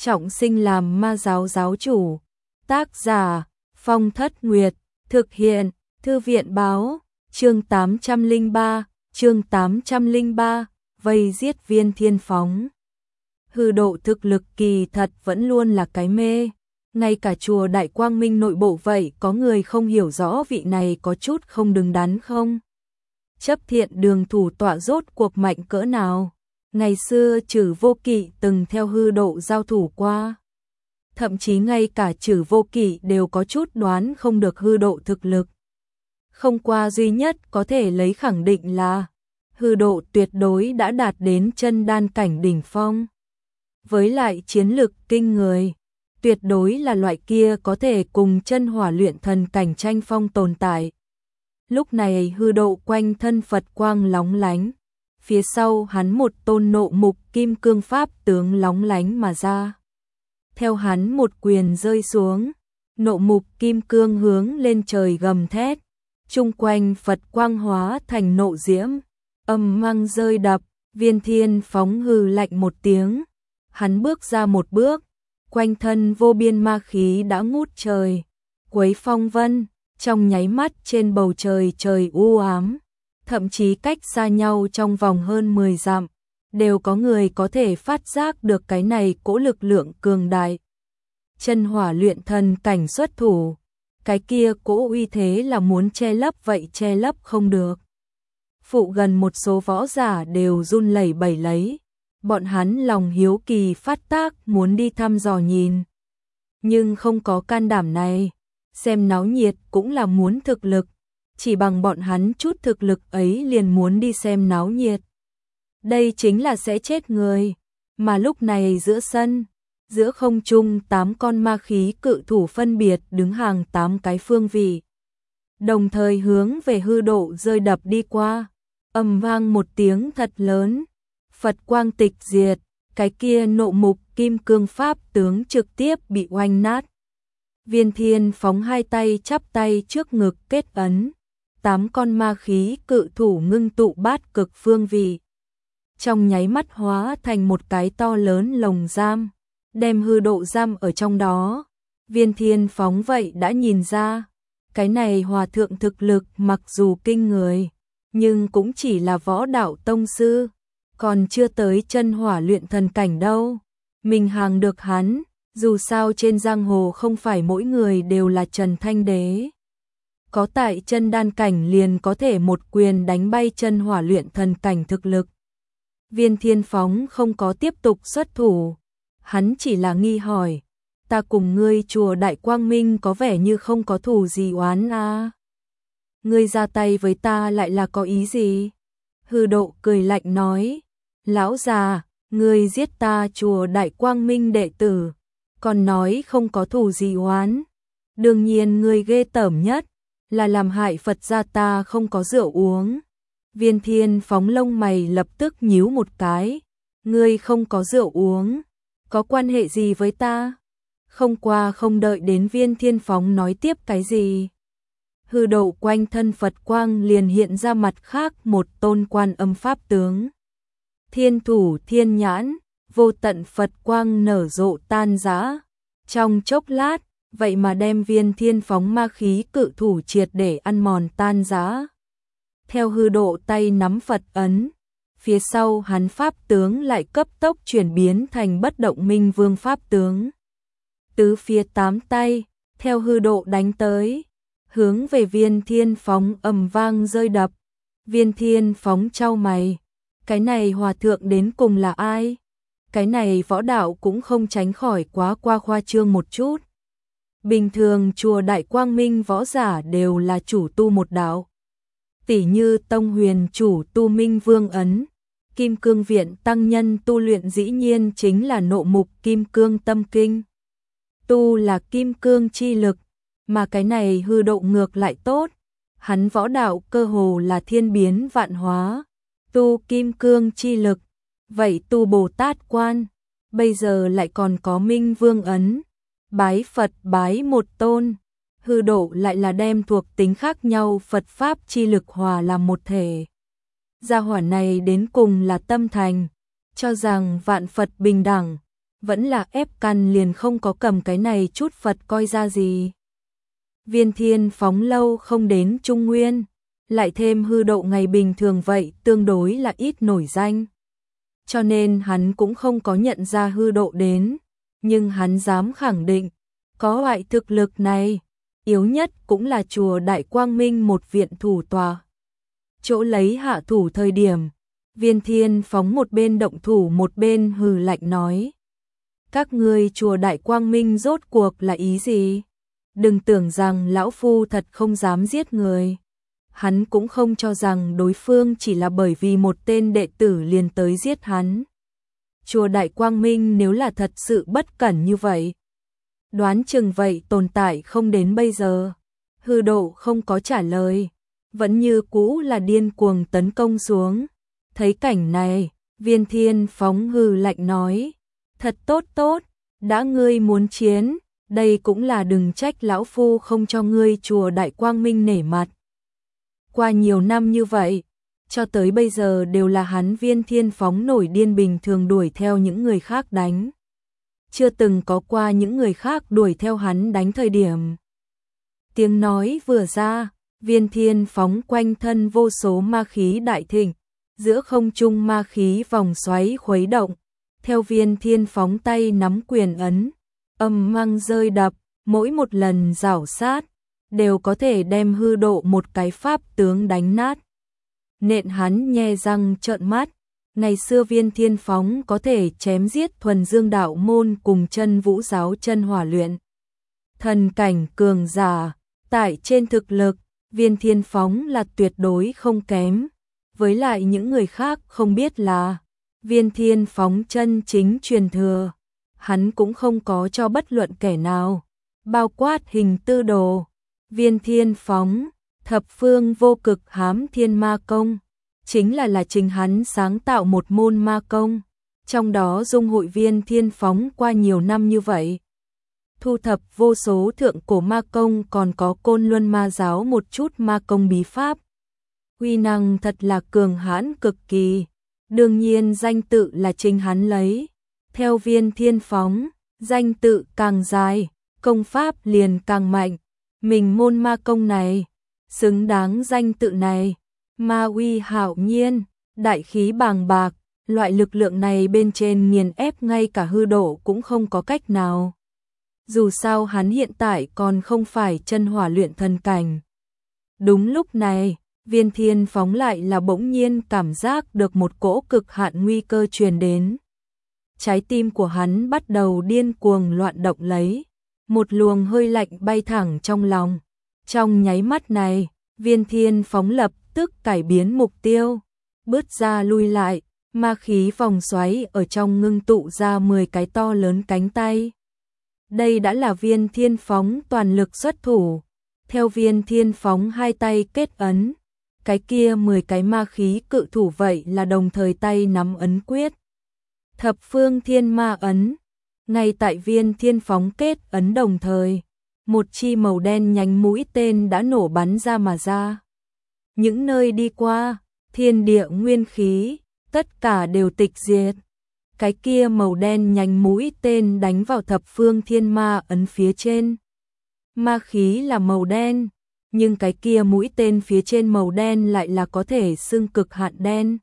trọng sinh làm ma giáo giáo chủ. Tác giả Phong Thất Nguyệt, thực hiện Thư viện báo, chương 803, vây giết Viên Thiên Phóng. Hư độ thực lực kỳ thật vẫn luôn là cái mê, ngay cả chùa Đại Quang Minh nội bộ vậy có người không hiểu rõ vị này có chút không đứng đắn không. Chấp Thiện Đường thủ tọa rốt cuộc mạnh cỡ nào, ngày xưa Trử Vô Kỵ từng theo hư độ giao thủ qua. Thậm chí ngay cả Trử Vô Kỵ đều có chút đoán không được hư độ thực lực. Không qua duy nhất có thể lấy khẳng định là hư độ tuyệt đối đã đạt đến chân đan cảnh đỉnh phong. Với lại chiến lực kinh người, tuyệt đối là loại kia có thể cùng chân hỏa luyện thần cảnh tranh phong tồn tại. Lúc này hư độ quanh thân Phật quang lóng lánh, phía sau hắn một tôn nộ mục kim cương pháp tướng lóng lánh mà ra. Theo hắn một quyền rơi xuống, nộ mục kim cương hướng lên trời gầm thét, chung quanh Phật quang hóa thành nộ diễm, âm măng rơi đập. Viên Thiên Phóng hừ lạnh một tiếng, hắn bước ra một bước, quanh thân vô biên ma khí đã ngút trời, quấy phong vân, trong nháy mắt trên bầu trời trời u ám, thậm chí cách xa nhau trong vòng hơn 10 dặm, đều có người có thể phát giác được cái này cỗ lực lượng cường đại. Chân hỏa luyện thần cảnh xuất thủ, cái kia cỗ uy thế là muốn che lấp vậy che lấp không được. Phụ gần một số võ giả đều run lẩy bẩy lấy, bọn hắn lòng hiếu kỳ phát tác muốn đi thăm dò nhìn. Nhưng không có can đảm này, xem náo nhiệt cũng là muốn thực lực, chỉ bằng bọn hắn chút thực lực ấy liền muốn đi xem náo nhiệt. Đây chính là sẽ chết người, mà lúc này giữa sân, giữa không trung 8 con ma khí cự thủ phân biệt đứng hàng 8 cái phương vị. Đồng thời hướng về hư độ rơi đập đi qua, ầm vang một tiếng thật lớn, Phật quang tịch diệt, cái kia nộ mục kim cương pháp tướng trực tiếp bị oanh nát. Viên Thiên Phóng hai tay chắp tay trước ngực kết ấn, 8 con ma khí cự thủ ngưng tụ bát cực phương vị. Trong nháy mắt hóa thành một cái to lớn lồng giam, đem hư độ giam ở trong đó. Viên Thiên Phóng vậy đã nhìn ra, cái này hòa thượng thực lực mặc dù kinh người, nhưng cũng chỉ là võ đạo tông sư, còn chưa tới chân hỏa luyện thần cảnh đâu. Mình hàng được hắn, dù sao trên giang hồ không phải mỗi người đều là Trần Thanh Đế. Có tại chân đan cảnh liền có thể một quyền đánh bay chân hỏa luyện thần cảnh thực lực. Viên Thiên Phóng không có tiếp tục xuất thủ, hắn chỉ là nghi hỏi, ta cùng ngươi chùa Đại Quang Minh có vẻ như không có thù gì oán à. Ngươi ra tay với ta lại là có ý gì? Hư độ cười lạnh nói, lão già, ngươi giết ta chùa Đại Quang Minh đệ tử, còn nói không có thù gì oán. Đương nhiên ngươi ghê tởm nhất là làm hại Phật gia ta không có rượu uống. Viên Thiên Phóng lông mày lập tức nhíu một cái, ngươi không có rượu uống, có quan hệ gì với ta? Không qua không đợi đến Viên Thiên Phóng nói tiếp cái gì, hư độ quanh thân Phật quang liền hiện ra mặt khác một tôn Quan Âm pháp tướng. Thiên thủ thiên nhãn, vô tận Phật quang nở rộ tan rã, trong chốc lát, vậy mà đem Viên Thiên Phóng ma khí cự thủ triệt để ăn mòn tan rã. Theo hư độ tay nắm Phật ấn, phía sau hắn pháp tướng lại cấp tốc chuyển biến thành Bất Động Minh Vương pháp tướng. Tứ phía 8 tay, theo hư độ đánh tới, hướng về Viên Thiên Phóng ầm vang rơi đập. Viên Thiên Phóng chau mày, cái này hòa thượng đến cùng là ai? Cái này võ đạo cũng không tránh khỏi quá qua khoa trương một chút. Bình thường chùa Đại Quang Minh võ giả đều là chủ tu một đạo. Tỷ như Tông Huyền chủ tu Minh Vương ấn, Kim Cương Viện tăng nhân tu luyện dĩ nhiên chính là nộ mục Kim Cương Tâm Kinh. Tu là Kim Cương chi lực, mà cái này hư độ ngược lại tốt, hắn võ đạo cơ hồ là thiên biến vạn hóa, tu Kim Cương chi lực, vậy tu Bồ Tát Quan, bây giờ lại còn có Minh Vương ấn, bái Phật bái một tôn. Hư độ lại là đem thuộc tính khác nhau Phật Pháp chi lực hòa làm một thể. Gia hỏa này đến cùng là tâm thành, cho rằng vạn Phật bình đẳng, vẫn là ép căn liền không có cầm cái này chút Phật coi ra gì. Viên Thiên Phóng lâu không đến Trung Nguyên, lại thêm hư độ ngày bình thường vậy tương đối là ít nổi danh. Cho nên hắn cũng không có nhận ra hư độ đến, nhưng hắn dám khẳng định, có loại thực lực này, yếu nhất cũng là chùa Đại Quang Minh một viện thủ tòa. Chỗ lấy hạ thủ thời điểm, Viên Thiên Phóng một bên động thủ một bên hừ lạnh nói. Các ngươi chùa Đại Quang Minh rốt cuộc là ý gì? Đừng tưởng rằng lão phu thật không dám giết người. Hắn cũng không cho rằng đối phương chỉ là bởi vì một tên đệ tử liền tới giết hắn. Chùa Đại Quang Minh nếu là thật sự bất cẩn như vậy, đoán chừng vậy tồn tại không đến bây giờ. Hư độ không có trả lời, vẫn như cũ là điên cuồng tấn công xuống. Thấy cảnh này, Viên Thiên Phóng hừ lạnh nói, thật tốt tốt, đã ngươi muốn chiến, đây cũng là đừng trách lão phu không cho ngươi chùa Đại Quang Minh nể mặt. Qua nhiều năm như vậy, cho tới bây giờ đều là hắn Viên Thiên Phóng nổi điên bình thường đuổi theo những người khác đánh. Chưa từng có qua những người khác đuổi theo hắn đánh thời điểm. Tiếng nói vừa ra, Viên Thiên Phóng quanh thân vô số ma khí đại thịnh, giữa không trung ma khí vòng xoáy khuấy động, theo Viên Thiên Phóng tay nắm quyền ấn, âm mang rơi đập, mỗi một lần rảo sát, đều có thể đem hư độ một cái pháp tướng đánh nát. Nện hắn nhe răng trợn mắt, ngày xưa Viên Thiên Phóng có thể chém giết thuần dương đạo môn cùng chân vũ giáo chân hỏa luyện. Thần cảnh cường giả, tại trên thực lực, Viên Thiên Phóng là tuyệt đối không kém. Với lại những người khác không biết là Viên Thiên Phóng chân chính truyền thừa, hắn cũng không có cho bất luận kẻ nào, bao quát hình tư đồ. Viên Thiên Phóng, thập phương vô cực hám thiên ma công, chính là chính hắn sáng tạo một môn ma công, trong đó dung hội Viên Thiên Phóng qua nhiều năm như vậy. Thu thập vô số thượng cổ ma công còn có Côn Luân ma giáo một chút ma công bí pháp. Uy năng thật là cường hãn cực kỳ, đương nhiên danh tự là chính hắn lấy. Theo Viên Thiên Phóng, danh tự càng dài, công pháp liền càng mạnh. Mình môn ma công này, xứng đáng danh tự này, ma uy hạo nhiên, đại khí bàng bạc, loại lực lượng này bên trên nghiền ép ngay cả hư độ cũng không có cách nào. Dù sao hắn hiện tại còn không phải chân hỏa luyện thần cảnh. Đúng lúc này, Viên Thiên Phóng lại là bỗng nhiên cảm giác được một cỗ cực hạn nguy cơ truyền đến. Trái tim của hắn bắt đầu điên cuồng loạn động lấy, một luồng hơi lạnh bay thẳng trong lòng. Trong nháy mắt này, Viên Thiên Phóng lập tức cải biến mục tiêu, bước ra lui lại, ma khí vòng xoáy ở trong ngưng tụ ra 10 cái to lớn cánh tay. Đây đã là Viên Thiên Phóng toàn lực xuất thủ. Theo Viên Thiên Phóng hai tay kết ấn, cái kia 10 cái ma khí cự thủ vậy là đồng thời tay nắm ấn quyết. Thập phương thiên ma ấn. Ngay tại Viên Thiên Phóng kết ấn đồng thời, một chi màu đen nhánh mũi tên đã nổ bắn ra mà ra. Những nơi đi qua, thiên địa nguyên khí, tất cả đều tịch diệt. Cái kia màu đen nhánh mũi tên đánh vào thập phương thiên ma ấn phía trên. Ma khí là màu đen, nhưng cái kia mũi tên phía trên màu đen lại là có thể xưng cực hạn đen.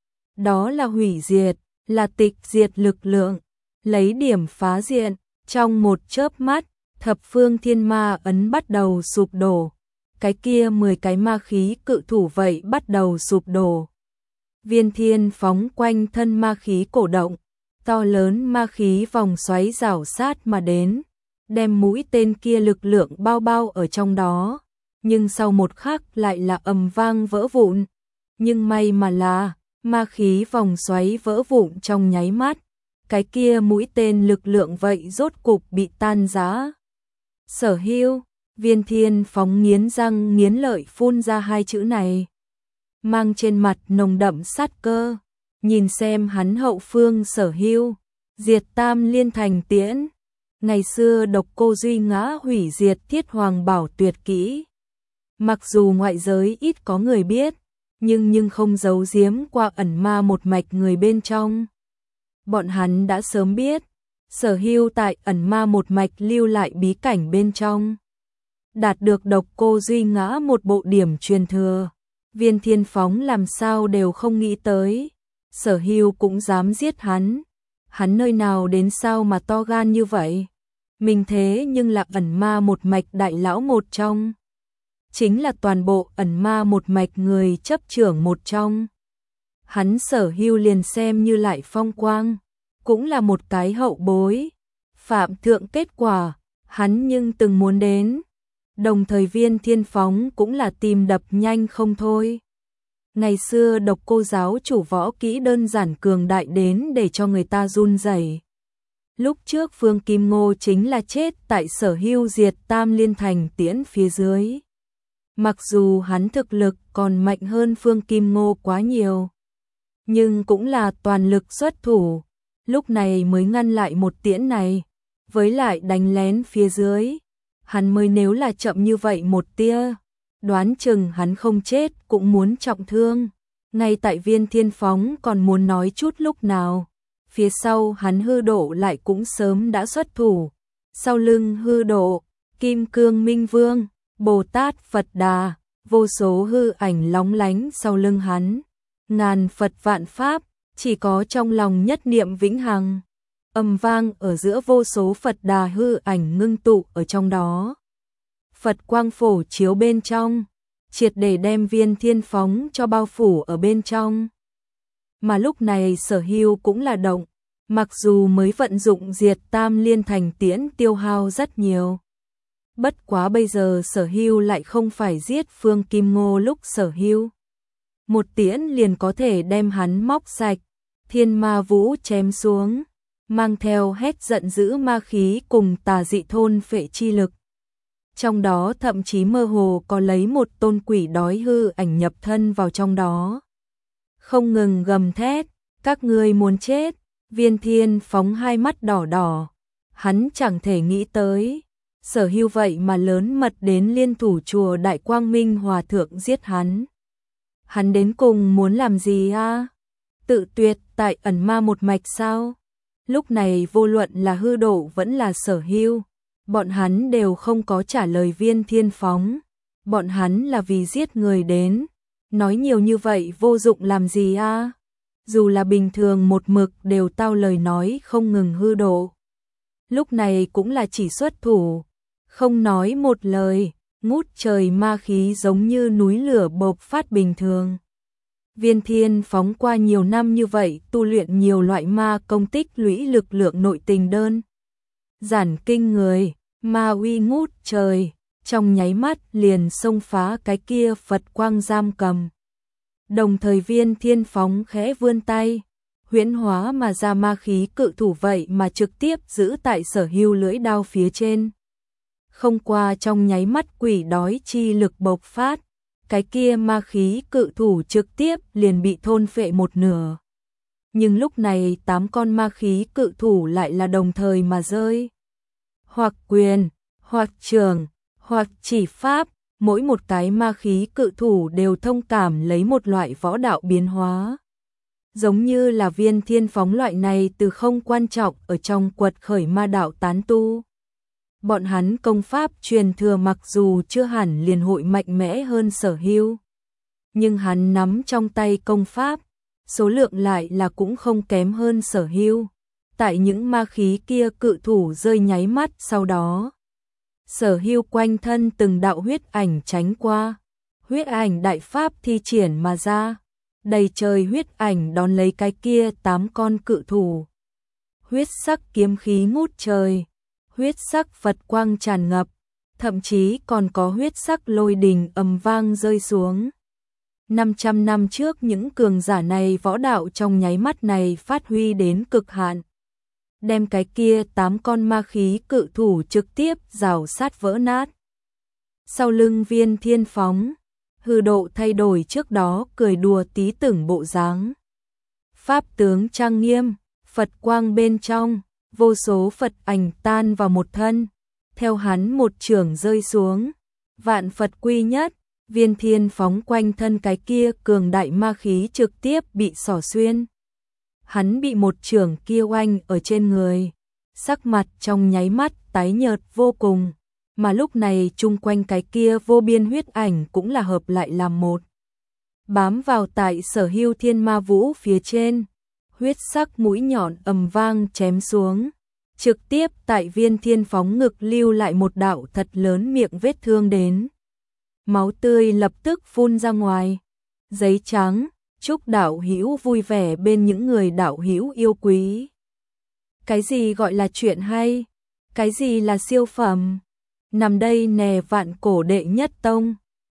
Đó là hủy diệt, là tịch diệt lực lượng, lấy điểm phá diện, trong một chớp mắt, thập phương thiên ma ấn bắt đầu sụp đổ. Cái kia 10 cái ma khí cự thủ vậy bắt đầu sụp đổ. Viên Thiên Phóng quanh thân ma khí cổ động, to lớn ma khí vòng xoáy rảo sát mà đến, đem mũi tên kia lực lượng bao bao ở trong đó, nhưng sau một khắc lại là ầm vang vỡ vụn. Nhưng may mà là, ma khí vòng xoáy vỡ vụn trong nháy mắt, cái kia mũi tên lực lượng vậy rốt cục bị tan rã. Sở hữu, Viên Thiên Phóng nghiến răng nghiến lợi phun ra hai chữ này, mang trên mặt nồng đậm sát cơ, nhìn xem hắn hậu phương Sở hữu, diệt tam liên thành tiễn. Ngày xưa độc cô duy ngã hủy diệt thiết hoàng bảo tuyệt kỹ. Mặc dù ngoại giới ít có người biết, nhưng không giấu giếm qua ẩn ma một mạch người bên trong. Bọn hắn đã sớm biết, Sở Hưu tại ẩn ma một mạch lưu lại bí cảnh bên trong. Đạt được độc cô duy ngã một bộ điểm truyền thừa. Viên Thiên Phóng làm sao đều không nghĩ tới. Sở Hưu cũng dám giết hắn. Hắn nơi nào đến sao mà to gan như vậy? Mình thế nhưng là ẩn ma một mạch đại lão một trong. Chính là toàn bộ ẩn ma một mạch người chấp trưởng một trong. Hắn Sở Hưu liền xem như lại phong quang. Cũng là một cái hậu bối. Phạm thượng kết quả, hắn nhưng từng muốn đến. Đồng thời Viên Thiên Phóng cũng là tim đập nhanh không thôi. Ngày xưa độc cô giáo chủ võ kỹ đơn giản cường đại đến để cho người ta run rẩy. Lúc trước Phương Kim Ngô chính là chết tại Sở Hưu diệt Tam Liên Thành tiễn phía dưới. Mặc dù hắn thực lực còn mạnh hơn Phương Kim Ngô quá nhiều, nhưng cũng là toàn lực xuất thủ, lúc này mới ngăn lại một tiễn này, với lại đánh lén phía dưới. Hắn mới nếu là chậm như vậy một tia, đoán chừng hắn không chết cũng muốn trọng thương. Ngay tại Viên Thiên Phóng còn muốn nói chút lúc nào, phía sau hắn Hư Độ lại cũng sớm đã xuất thủ. Sau lưng Hư Độ, Kim Cương Minh Vương, Bồ Tát Phật Đà, vô số hư ảnh lóng lánh sau lưng hắn. Ngàn Phật vạn Pháp, chỉ có trong lòng nhất niệm vĩnh hằng. Âm vang ở giữa vô số Phật Đà hư ảnh ngưng tụ ở trong đó. Phật quang phổ chiếu bên trong, triệt để đem Viên Thiên Phóng cho bao phủ ở bên trong. Mà lúc này Sở Hưu cũng là động, mặc dù mới vận dụng diệt Tam Liên Thành tiễn tiêu hao rất nhiều. Bất quá bây giờ Sở Hưu lại không phải giết Phương Kim Ngô lúc Sở Hưu. Một tiễn liền có thể đem hắn móc sạch, thiên ma vũ chém xuống, mang theo hét giận dữ ma khí cùng tà dị thôn phệ chi lực. Trong đó thậm chí mơ hồ có lấy một tôn quỷ đói hư ảnh nhập thân vào trong đó. Không ngừng gầm thét, các ngươi muốn chết. Viên Thiên Phóng hai mắt đỏ đỏ, hắn chẳng thể nghĩ tới. Sở Hưu vậy mà lớn mật đến liên thủ chùa Đại Quang Minh Hòa Thượng giết hắn. Hắn đến cùng muốn làm gì a? Tự tuyệt tại ẩn ma một mạch sao? Lúc này vô luận là Hư Độ vẫn là Sở Hưu, bọn hắn đều không có trả lời Viên Thiên Phóng. Bọn hắn là vì giết người đến. Nói nhiều như vậy vô dụng làm gì a? Dù là bình thường một mực đều tao lời nói không ngừng Hư Độ. Lúc này cũng là chỉ xuất thủ, không nói một lời, ngút trời ma khí giống như núi lửa bộc phát bình thường. Viên Thiên Phóng qua nhiều năm như vậy tu luyện nhiều loại ma công tích lũy lực lượng nội tình đơn giản kinh người, ma uy ngút trời, trong nháy mắt liền xông phá cái kia Phật quang giam cầm. Đồng thời Viên Thiên Phóng khẽ vươn tay, huyễn hóa mà ra ma khí cự thủ vậy mà trực tiếp giữ tại Sở Hưu lưỡi đao phía trên. Không qua trong nháy mắt quỷ đói chi lực bộc phát, cái kia ma khí cự thủ trực tiếp liền bị thôn phệ một nửa. Nhưng lúc này 8 con ma khí cự thủ lại là đồng thời mà rơi. Hoặc quyền, hoặc trường, hoặc chỉ pháp, mỗi một cái ma khí cự thủ đều thông cảm lấy một loại võ đạo biến hóa. Giống như là Viên Thiên Phóng loại này từ không quan trọng ở trong quật khởi ma đạo tán tu. Bọn hắn công pháp truyền thừa mặc dù chưa hẳn liền hội mạnh mẽ hơn Sở Hưu, nhưng hắn nắm trong tay công pháp, số lượng lại là cũng không kém hơn Sở Hưu. Tại những ma khí kia cự thủ rơi nháy mắt sau đó, Sở Hưu quanh thân từng đạo huyết ảnh tránh qua, huyết ảnh đại pháp thi triển mà ra, đầy trời huyết ảnh đón lấy cái kia 8 con cự thủ. Huyết sắc kiếm khí ngút trời, huyết sắc Phật quang tràn ngập, thậm chí còn có huyết sắc lôi đình ầm vang rơi xuống. 500 năm trước những cường giả này võ đạo trong nháy mắt này phát huy đến cực hạn, đem cái kia 8 con ma khí cự thủ trực tiếp rào sát vỡ nát. Sau lưng Viên Thiên Phóng, Hư Độ thay đổi trước đó cười đùa tí tưởng bộ dáng. Pháp tướng trang nghiêm, Phật quang bên trong, vô số Phật ảnh tan vào một thân, theo hắn một chưởng rơi xuống, vạn Phật quy nhất. Viên Thiên Phóng quanh thân cái kia cường đại ma khí trực tiếp bị xỏ xuyên. Hắn bị một chưởng kia oanh ở trên người, sắc mặt trong nháy mắt tái nhợt vô cùng, mà lúc này chung quanh cái kia vô biên huyết ảnh cũng là hợp lại làm một. Bám vào tại Sở Hưu Thiên Ma Vũ phía trên, huyết sắc mũi nhọn ầm vang chém xuống, trực tiếp tại Viên Thiên Phóng ngực lưu lại một đạo thật lớn miệng vết thương đến. Máu tươi lập tức phun ra ngoài. Giấy trắng, chúc đạo hữu vui vẻ bên những người đạo hữu yêu quý. Cái gì gọi là chuyện hay? Cái gì là siêu phẩm? Nằm đây nè vạn cổ đệ nhất tông.